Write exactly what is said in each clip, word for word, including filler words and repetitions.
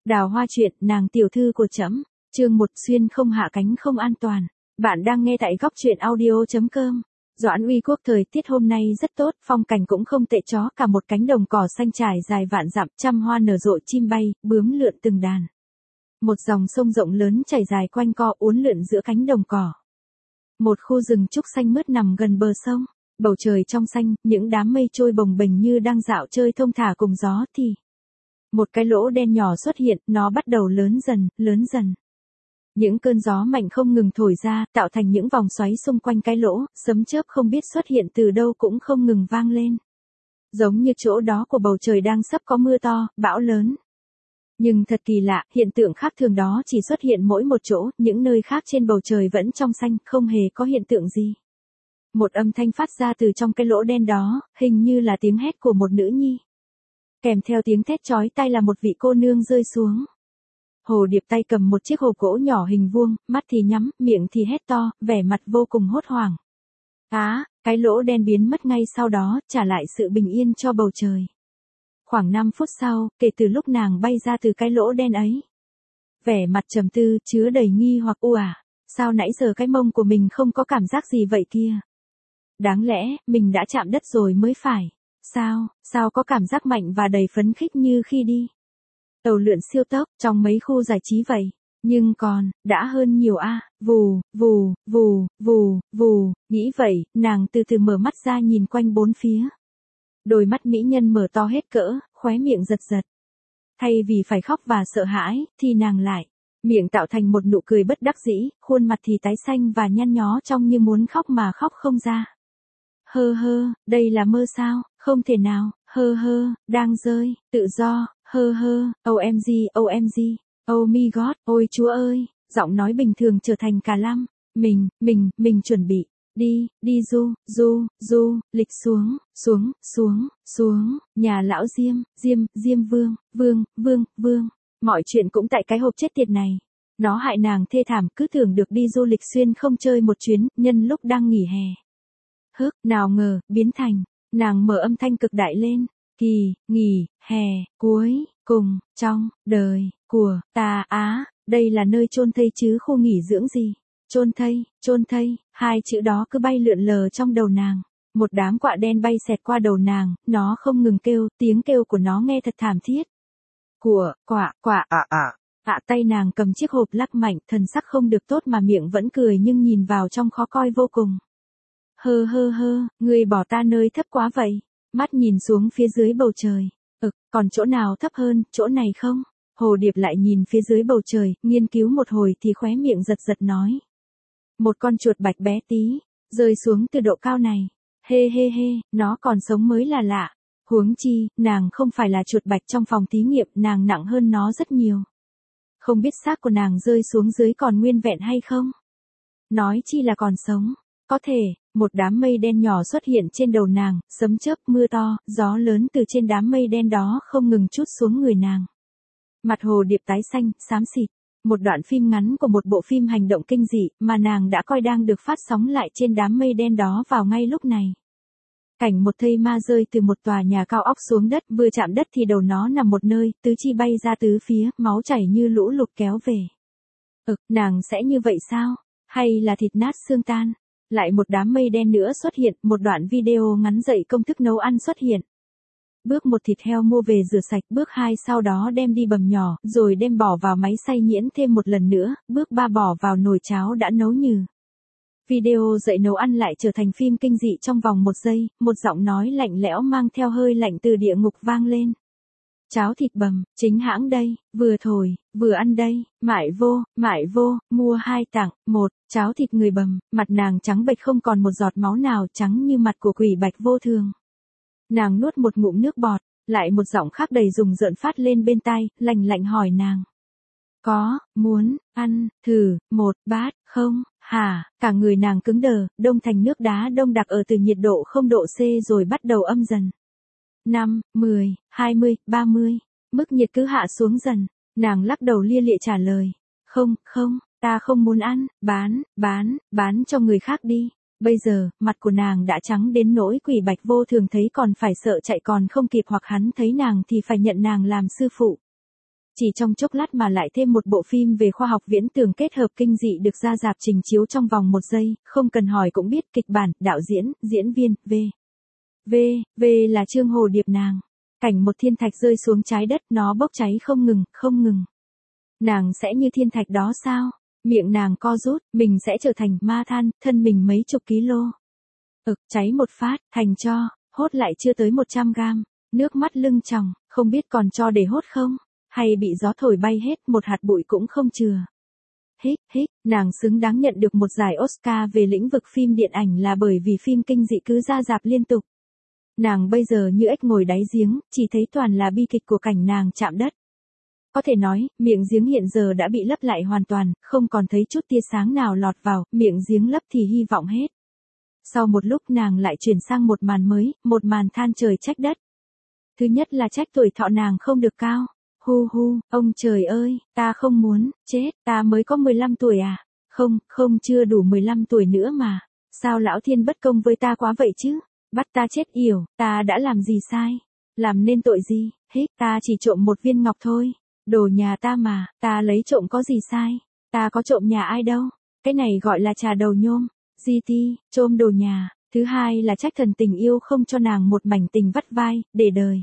Đào Hoa truyện, nàng tiểu thư của trẫm, chương một xuyên không hạ cánh không an toàn. Bạn đang nghe tại góc truyện audio chấm com. Doãn Uy Quốc thời tiết hôm nay rất tốt, phong cảnh cũng không tệ chó, cả một cánh đồng cỏ xanh trải dài vạn dặm, trăm hoa nở rộ, chim bay, bướm lượn từng đàn. Một dòng sông rộng lớn chảy dài quanh co uốn lượn giữa cánh đồng cỏ. Một khu rừng trúc xanh mướt nằm gần bờ sông, bầu trời trong xanh, những đám mây trôi bồng bềnh như đang dạo chơi thong thả cùng gió thì một cái lỗ đen nhỏ xuất hiện, nó bắt đầu lớn dần, lớn dần. Những cơn gió mạnh không ngừng thổi ra, tạo thành những vòng xoáy xung quanh cái lỗ, sấm chớp không biết xuất hiện từ đâu cũng không ngừng vang lên. Giống như chỗ đó của bầu trời đang sắp có mưa to, bão lớn. Nhưng thật kỳ lạ, hiện tượng khác thường đó chỉ xuất hiện mỗi một chỗ, những nơi khác trên bầu trời vẫn trong xanh, không hề có hiện tượng gì. Một âm thanh phát ra từ trong cái lỗ đen đó, hình như là tiếng hét của một nữ nhi. Kèm theo tiếng thét chói tai là một vị cô nương rơi xuống. Hồ Điệp tay cầm một chiếc hộp gỗ nhỏ hình vuông, mắt thì nhắm, miệng thì hét to, vẻ mặt vô cùng hốt hoảng. Á, cái lỗ đen biến mất ngay sau đó, trả lại sự bình yên cho bầu trời. Khoảng năm phút sau, kể từ lúc nàng bay ra từ cái lỗ đen ấy. Vẻ mặt trầm tư, chứa đầy nghi hoặc u ả, sao nãy giờ cái mông của mình không có cảm giác gì vậy kia? Đáng lẽ, mình đã chạm đất rồi mới phải. Sao, sao có cảm giác mạnh và đầy phấn khích như khi đi tàu lượn siêu tốc trong mấy khu giải trí vậy, nhưng còn, đã hơn nhiều a. Vù, vù, vù, vù, vù, nghĩ vậy, nàng từ từ mở mắt ra nhìn quanh bốn phía. Đôi mắt mỹ nhân mở to hết cỡ, khóe miệng giật giật. Thay vì phải khóc và sợ hãi, thì nàng lại, miệng tạo thành một nụ cười bất đắc dĩ, khuôn mặt thì tái xanh và nhăn nhó trông như muốn khóc mà khóc không ra. Hơ hơ, đây là mơ sao, không thể nào, hơ hơ, đang rơi, tự do, hơ hơ, o em giê, o em giê, oh my god, ôi chúa ơi, giọng nói bình thường trở thành cà lăm, mình, mình, mình chuẩn bị, đi, đi du, du, du, lịch xuống, xuống, xuống, xuống, nhà lão Diêm, Diêm, Diêm vương, vương, vương, vương, mọi chuyện cũng tại cái hộp chết tiệt này. Nó hại nàng thê thảm, cứ tưởng được đi du lịch xuyên không chơi một chuyến, nhân lúc đang nghỉ hè. Hức, nào ngờ, biến thành, nàng mở âm thanh cực đại lên, kỳ, nghỉ, hè, cuối, cùng, trong, đời, của, ta á, đây là nơi chôn thây chứ khu nghỉ dưỡng gì, chôn thây, chôn thây, hai chữ đó cứ bay lượn lờ trong đầu nàng, một đám quạ đen bay xẹt qua đầu nàng, nó không ngừng kêu, tiếng kêu của nó nghe thật thảm thiết. Của, quạ, quạ, ạ ạ. Ạ tay nàng cầm chiếc hộp lắc mạnh, thần sắc không được tốt mà miệng vẫn cười nhưng nhìn vào trong khó coi vô cùng. Hơ hơ hơ, người bỏ ta nơi thấp quá vậy. Mắt nhìn xuống phía dưới bầu trời. Ực, còn chỗ nào thấp hơn, chỗ này không? Hồ Điệp lại nhìn phía dưới bầu trời, nghiên cứu một hồi thì khóe miệng giật giật nói. Một con chuột bạch bé tí, rơi xuống từ độ cao này. Hê hê hê, nó còn sống mới là lạ. Huống chi, nàng không phải là chuột bạch trong phòng thí nghiệm, nàng nặng hơn nó rất nhiều. Không biết xác của nàng rơi xuống dưới còn nguyên vẹn hay không? Nói chi là còn sống. Có thể, một đám mây đen nhỏ xuất hiện trên đầu nàng, sấm chớp, mưa to, gió lớn từ trên đám mây đen đó không ngừng trút xuống người nàng. Mặt Hồ Điệp tái xanh, xám xịt. Một đoạn phim ngắn của một bộ phim hành động kinh dị mà nàng đã coi đang được phát sóng lại trên đám mây đen đó vào ngay lúc này. Cảnh một thây ma rơi từ một tòa nhà cao ốc xuống đất, vừa chạm đất thì đầu nó nằm một nơi, tứ chi bay ra tứ phía, máu chảy như lũ lụt kéo về. Ực, nàng sẽ như vậy sao? Hay là thịt nát xương tan? Lại một đám mây đen nữa xuất hiện, một đoạn video ngắn dạy công thức nấu ăn xuất hiện. Bước một thịt heo mua về rửa sạch, bước hai sau đó đem đi bầm nhỏ, rồi đem bỏ vào máy xay nhuyễn thêm một lần nữa, bước ba bỏ vào nồi cháo đã nấu nhừ. Video dạy nấu ăn lại trở thành phim kinh dị trong vòng một giây, một giọng nói lạnh lẽo mang theo hơi lạnh từ địa ngục vang lên. Cháo thịt bầm, chính hãng đây, vừa thổi, vừa ăn đây, mại vô, mại vô, mua hai tặng, một, cháo thịt người bầm, mặt nàng trắng bệch không còn một giọt máu nào, trắng như mặt của quỷ bạch vô thường. Nàng nuốt một ngụm nước bọt, lại một giọng khác đầy rùng rợn phát lên bên tai, lạnh lạnh hỏi nàng. Có, muốn, ăn, thử, một bát, không, hả, cả người nàng cứng đờ, đông thành nước đá đông đặc ở từ nhiệt độ không độ C rồi bắt đầu âm dần. năm, mười, hai mươi, ba mươi, mức nhiệt cứ hạ xuống dần, nàng lắc đầu lia lịa trả lời. Không, không, ta không muốn ăn, bán, bán, bán cho người khác đi. Bây giờ, mặt của nàng đã trắng đến nỗi quỷ bạch vô thường thấy còn phải sợ chạy còn không kịp hoặc hắn thấy nàng thì phải nhận nàng làm sư phụ. Chỉ trong chốc lát mà lại thêm một bộ phim về khoa học viễn tưởng kết hợp kinh dị được ra rạp trình chiếu trong vòng một giây, không cần hỏi cũng biết kịch bản, đạo diễn, diễn viên, V. V. V là Trương Hồ Điệp nàng. Cảnh một thiên thạch rơi xuống trái đất, nó bốc cháy không ngừng, không ngừng. Nàng sẽ như thiên thạch đó sao? Miệng nàng co rút, mình sẽ trở thành ma than, thân mình mấy chục kg. Ực, cháy một phát, thành tro, hốt lại chưa tới một trăm gam. Nước mắt lưng tròng, không biết còn cho để hốt không? Hay bị gió thổi bay hết, một hạt bụi cũng không chừa. Hích, hích, nàng xứng đáng nhận được một giải Oscar về lĩnh vực phim điện ảnh là bởi vì phim kinh dị cứ ra rạp liên tục. Nàng bây giờ như ếch ngồi đáy giếng, chỉ thấy toàn là bi kịch của cảnh nàng chạm đất. Có thể nói, miệng giếng hiện giờ đã bị lấp lại hoàn toàn, không còn thấy chút tia sáng nào lọt vào, miệng giếng lấp thì hy vọng hết. Sau một lúc nàng lại chuyển sang một màn mới, một màn than trời trách đất. Thứ nhất là trách tuổi thọ nàng không được cao. Hu hu, ông trời ơi, ta không muốn, chết, ta mới có mười lăm tuổi à? Không, không chưa đủ mười lăm tuổi nữa mà. Sao lão thiên bất công với ta quá vậy chứ? Bắt ta chết yểu, ta đã làm gì sai? Làm nên tội gì? Hích, ta chỉ trộm một viên ngọc thôi. Đồ nhà ta mà, ta lấy trộm có gì sai? Ta có trộm nhà ai đâu? Cái này gọi là trà đầu nhôm. giê tê, trộm đồ nhà. Thứ hai là trách thần tình yêu không cho nàng một mảnh tình vắt vai, để đời.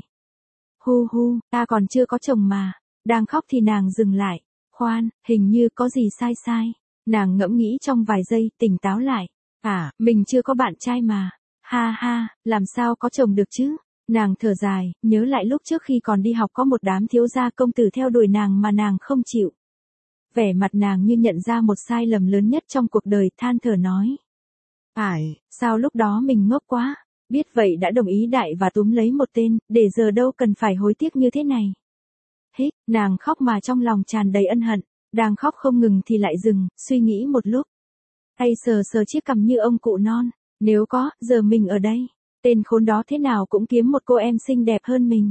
Hu hu, ta còn chưa có chồng mà. Đang khóc thì nàng dừng lại. Khoan, hình như có gì sai sai. Nàng ngẫm nghĩ trong vài giây, tỉnh táo lại. À, mình chưa có bạn trai mà. Ha ha, làm sao có chồng được chứ? Nàng thở dài, nhớ lại lúc trước khi còn đi học có một đám thiếu gia công tử theo đuổi nàng mà nàng không chịu. Vẻ mặt nàng như nhận ra một sai lầm lớn nhất trong cuộc đời, than thở nói. Phải, sao lúc đó mình ngốc quá? Biết vậy đã đồng ý đại và túm lấy một tên, để giờ đâu cần phải hối tiếc như thế này. Hích, nàng khóc mà trong lòng tràn đầy ân hận, đang khóc không ngừng thì lại dừng, suy nghĩ một lúc. Tay sờ sờ chiếc cằm như ông cụ non, nếu có, giờ mình ở đây, tên khốn đó thế nào cũng kiếm một cô em xinh đẹp hơn mình.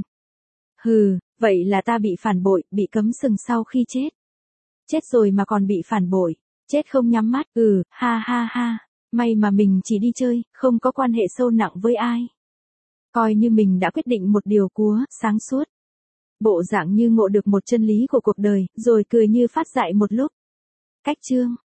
Hừ, vậy là ta bị phản bội, bị cấm sừng sau khi chết. Chết rồi mà còn bị phản bội, chết không nhắm mắt, ừ, ha ha ha. May mà mình chỉ đi chơi, không có quan hệ sâu nặng với ai. Coi như mình đã quyết định một điều cúa, sáng suốt. Bộ dạng như ngộ được một chân lý của cuộc đời, rồi cười như phát dại một lúc. Cách chương